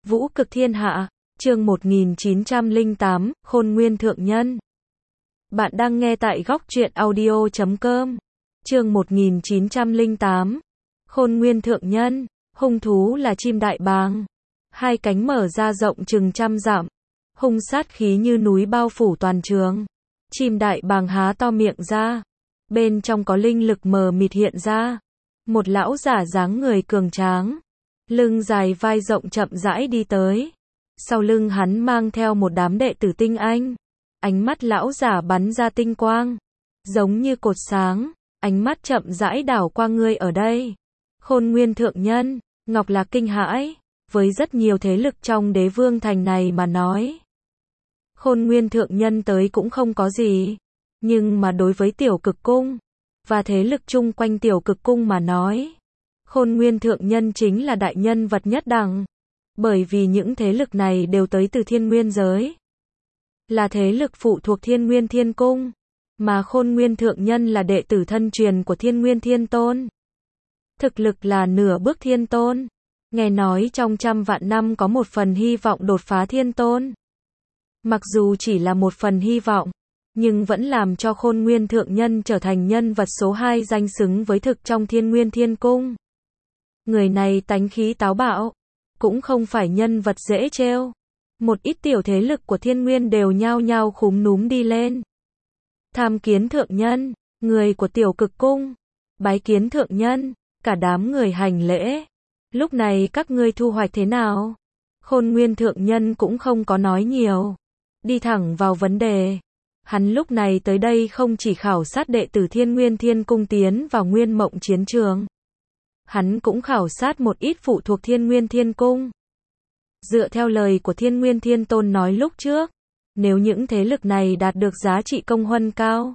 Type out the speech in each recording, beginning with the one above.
Vũ cực thiên hạ, chương 1908, Khôn Nguyên Thượng Nhân. Bạn đang nghe tại góc truyện audio.com. Chương 1908, Khôn Nguyên Thượng Nhân. Hung thú là chim đại bàng. Hai cánh mở ra rộng chừng 100 dặm. Hung sát khí như núi bao phủ toàn trường. Chim đại bàng há to miệng ra. Bên trong có linh lực mờ mịt hiện ra. Một lão giả dáng người cường tráng. Lưng dài vai rộng chậm rãi đi tới. Sau lưng hắn mang theo một đám đệ tử tinh anh. Ánh mắt lão giả bắn ra tinh quang. Giống như cột sáng. Ánh mắt chậm rãi đảo qua ngươi ở đây. Khôn Nguyên Thượng Nhân. Ngọc Lạc kinh hãi. Với rất nhiều thế lực trong Đế Vương Thành này mà nói. Khôn Nguyên Thượng Nhân tới cũng không có gì. Nhưng mà đối với Tiểu Cực Cung. Và thế lực chung quanh Tiểu Cực Cung mà nói. Khôn Nguyên Thượng Nhân chính là đại nhân vật nhất đẳng. Bởi vì những thế lực này đều tới từ Thiên Nguyên giới. Là thế lực phụ thuộc Thiên Nguyên Thiên Cung. Mà Khôn Nguyên Thượng Nhân là đệ tử thân truyền của Thiên Nguyên Thiên Tôn. Thực lực là nửa bước Thiên Tôn. Nghe nói trong 100 vạn năm có một phần hy vọng đột phá Thiên Tôn. Mặc dù chỉ là một phần hy vọng, nhưng vẫn làm cho Khôn Nguyên Thượng Nhân trở thành nhân vật số 2 danh xứng với thực trong Thiên Nguyên Thiên Cung. Người này tánh khí táo bạo, cũng không phải nhân vật dễ trêu. Một ít tiểu thế lực của Thiên Nguyên đều nhao nhao khúm núm đi lên. Tham kiến Thượng Nhân, người của Tiểu Cực Cung. Bái kiến Thượng Nhân, cả đám người hành lễ. Lúc này các ngươi thu hoạch thế nào? Khôn Nguyên Thượng Nhân cũng không có nói nhiều. Đi thẳng vào vấn đề. Hắn lúc này tới đây không chỉ khảo sát đệ tử Thiên Nguyên Thiên Cung tiến vào Nguyên Mộng chiến trường. Hắn cũng khảo sát một ít phụ thuộc Thiên Nguyên Thiên Cung. Dựa theo lời của Thiên Nguyên Thiên Tôn nói lúc trước, nếu những thế lực này đạt được giá trị công huân cao,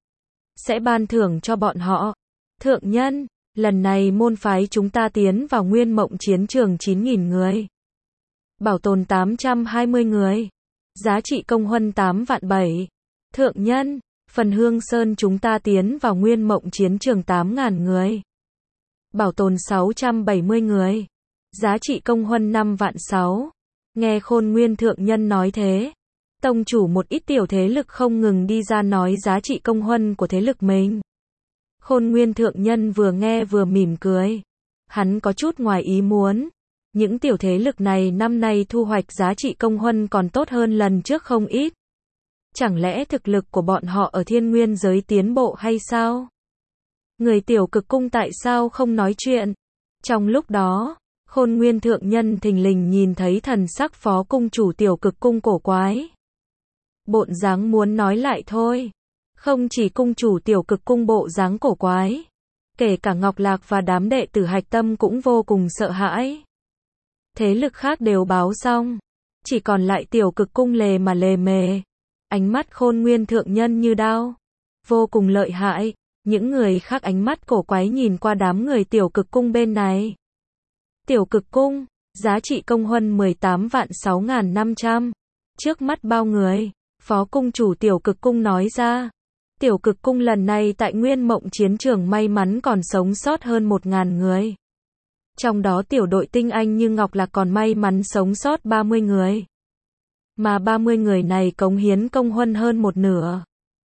sẽ ban thưởng cho bọn họ. Thượng Nhân, lần này môn phái chúng ta tiến vào Nguyên Mộng chiến trường 9.000 người. Bảo tồn 820 người. Giá trị công huân 8 vạn 7. Thượng Nhân, phần Hương Sơn chúng ta tiến vào Nguyên Mộng chiến trường 8.000 người. Bảo tồn 670 người. Giá trị công huân 5 vạn 6. Nghe Khôn Nguyên Thượng Nhân nói thế. Tông chủ một ít tiểu thế lực không ngừng đi ra nói giá trị công huân của thế lực mình. Khôn Nguyên Thượng Nhân vừa nghe vừa mỉm cười. Hắn có chút ngoài ý muốn. Những tiểu thế lực này năm nay thu hoạch giá trị công huân còn tốt hơn lần trước không ít. Chẳng lẽ thực lực của bọn họ ở Thiên Nguyên giới tiến bộ hay sao? Người Tiểu Cực Cung tại sao không nói chuyện? Trong lúc đó, Khôn Nguyên Thượng Nhân thình lình nhìn thấy thần sắc phó cung chủ Tiểu Cực Cung cổ quái. Bộn dáng muốn nói lại thôi. Không chỉ cung chủ Tiểu Cực Cung bộ dáng cổ quái. Kể cả Ngọc Lạc và đám đệ tử Hạch Tâm cũng vô cùng sợ hãi. Thế lực khác đều báo xong. Chỉ còn lại Tiểu Cực Cung lề mà lề mề. Ánh mắt Khôn Nguyên Thượng Nhân như đao. Vô cùng lợi hại. Những người khác ánh mắt cổ quái nhìn qua đám người Tiểu Cực Cung bên này. Tiểu Cực Cung, giá trị công huân 18 vạn 6.500. Trước mắt bao người, phó cung chủ Tiểu Cực Cung nói ra. Tiểu Cực Cung lần này tại Nguyên Mộng chiến trường may mắn còn sống sót hơn 1.000 người. Trong đó tiểu đội tinh anh như Ngọc Lạc còn may mắn sống sót 30 người. Mà 30 người này cống hiến công huân hơn một nửa.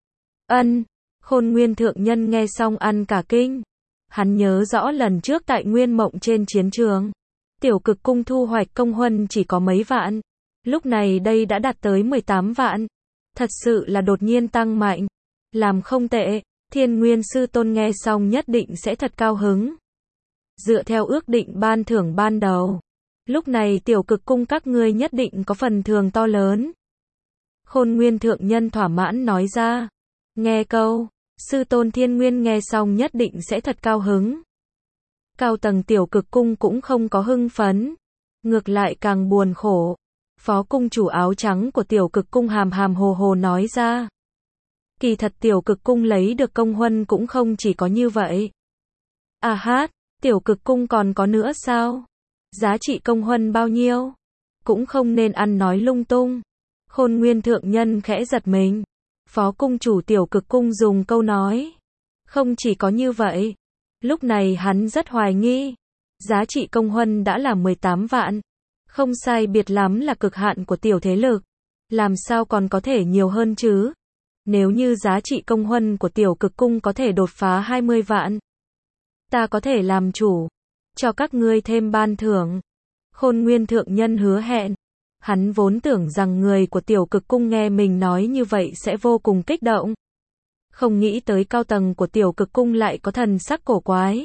Khôn Nguyên Thượng Nhân nghe xong ăn cả kinh. Hắn nhớ rõ lần trước tại Nguyên Mộng trên chiến trường. Tiểu Cực Cung thu hoạch công huân chỉ có mấy vạn. Lúc này đây đã đạt tới 18 vạn. Thật sự là đột nhiên tăng mạnh. Làm không tệ. Thiên Nguyên Sư Tôn nghe xong nhất định sẽ thật cao hứng. Dựa theo ước định ban thưởng ban đầu. Lúc này Tiểu Cực Cung các ngươi nhất định có phần thưởng to lớn. Khôn Nguyên Thượng Nhân thỏa mãn nói ra. Nghe câu, Sư Tôn Thiên Nguyên nghe xong nhất định sẽ thật cao hứng. Cao tầng Tiểu Cực Cung cũng không có hưng phấn. Ngược lại càng buồn khổ. Phó cung chủ áo trắng của Tiểu Cực Cung hàm hàm hồ hồ nói ra. Kỳ thật Tiểu Cực Cung lấy được công huân cũng không chỉ có như vậy. À hát, Tiểu Cực Cung còn có nữa sao? Giá trị công huân bao nhiêu? Cũng không nên ăn nói lung tung. Khôn Nguyên Thượng Nhân khẽ giật mình. Phó cung chủ Tiểu Cực Cung dùng câu nói. Không chỉ có như vậy. Lúc này hắn rất hoài nghi. Giá trị công huân đã là 18 vạn. Không sai biệt lắm là cực hạn của tiểu thế lực. Làm sao còn có thể nhiều hơn chứ? Nếu như giá trị công huân của tiểu cực cung có thể đột phá 20 vạn, ta có thể làm chủ, cho các ngươi thêm ban thưởng. Khôn Nguyên Thượng Nhân hứa hẹn. Hắn vốn tưởng rằng người của tiểu cực cung nghe mình nói như vậy sẽ vô cùng kích động. Không nghĩ tới cao tầng của tiểu cực cung lại có thần sắc cổ quái.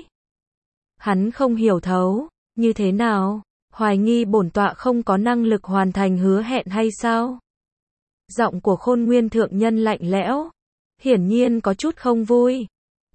Hắn không hiểu thấu, như thế nào? Hoài nghi bổn tọa không có năng lực hoàn thành hứa hẹn hay sao? Giọng của Khôn Nguyên Thượng Nhân lạnh lẽo, hiển nhiên có chút không vui.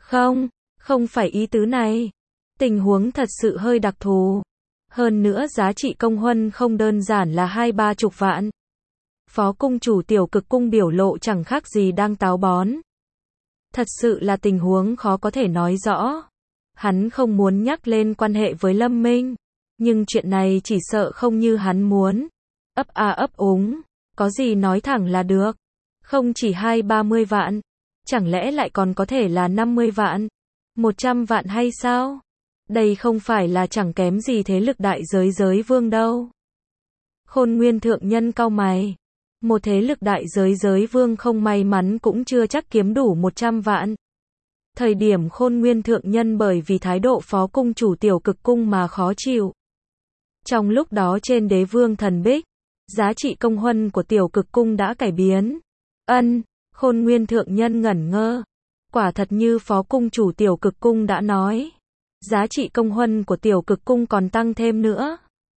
Không phải ý tứ này. Tình huống thật sự hơi đặc thù. Hơn nữa giá trị công huân không đơn giản là 20-30 vạn. Phó cung chủ tiểu cực cung biểu lộ chẳng khác gì đang táo bón. Thật sự là tình huống khó có thể nói rõ. Hắn không muốn nhắc lên quan hệ với Lâm Minh. Nhưng chuyện này chỉ sợ không như hắn muốn. Ấp a ấp úng. Có gì nói thẳng là được. Không chỉ 20-30 vạn. Chẳng lẽ lại còn có thể là 50 vạn? 100 vạn hay sao? Đây không phải là chẳng kém gì thế lực đại giới vương đâu. Khôn Nguyên Thượng Nhân cau mày. Một thế lực đại giới vương không may mắn cũng chưa chắc kiếm đủ 100 vạn. Thời điểm Khôn Nguyên Thượng Nhân bởi vì thái độ phó cung chủ tiểu cực cung mà khó chịu. Trong lúc đó trên đế vương thần bích, giá trị công huân của tiểu cực cung đã cải biến. Khôn Nguyên Thượng Nhân ngẩn ngơ. Quả thật như phó cung chủ tiểu cực cung đã nói. Giá trị công huân của tiểu cực cung còn tăng thêm nữa.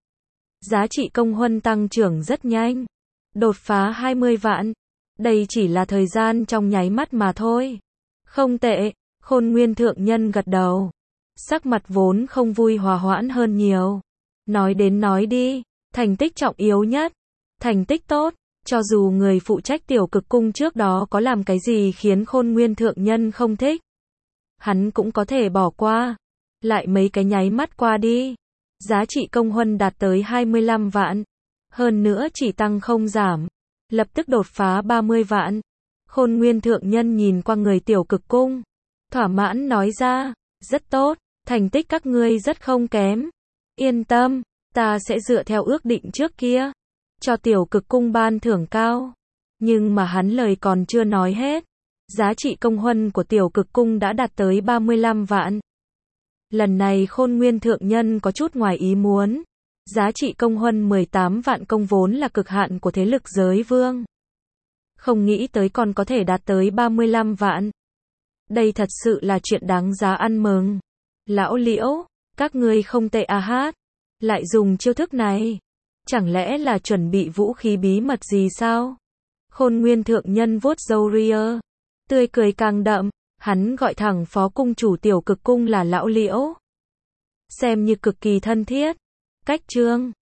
Giá trị công huân tăng trưởng rất nhanh. Đột phá 20 vạn. Đây chỉ là thời gian trong nháy mắt mà thôi. Không tệ, Khôn Nguyên Thượng Nhân gật đầu. Sắc mặt vốn không vui hòa hoãn hơn nhiều. Nói đến nói đi, thành tích trọng yếu nhất. Thành tích tốt, cho dù người phụ trách tiểu cực cung trước đó có làm cái gì khiến Khôn Nguyên Thượng Nhân không thích, hắn cũng có thể bỏ qua. Lại mấy cái nháy mắt qua đi. Giá trị công huân đạt tới 25 vạn. Hơn nữa chỉ tăng không giảm. Lập tức đột phá 30 vạn. Khôn Nguyên Thượng Nhân nhìn qua người tiểu cực cung. Thỏa mãn nói ra. Rất tốt. Thành tích các ngươi rất không kém. Yên tâm. Ta sẽ dựa theo ước định trước kia. Cho tiểu cực cung ban thưởng cao. Nhưng mà hắn lời còn chưa nói hết. Giá trị công huân của tiểu cực cung đã đạt tới 35 vạn. Lần này Khôn Nguyên Thượng Nhân có chút ngoài ý muốn. Giá trị công huân 18 vạn công vốn là cực hạn của thế lực giới vương. Không nghĩ tới còn có thể đạt tới 35 vạn. Đây thật sự là chuyện đáng giá ăn mừng. Lão Liễu, các ngươi không tệ à hát. Lại dùng chiêu thức này. Chẳng lẽ là chuẩn bị vũ khí bí mật gì sao? Khôn Nguyên Thượng Nhân vuốt râu ria. Tươi cười càng đậm. Hắn gọi thẳng phó cung chủ tiểu cực cung là Lão Liễu. Xem như cực kỳ thân thiết. Cách chương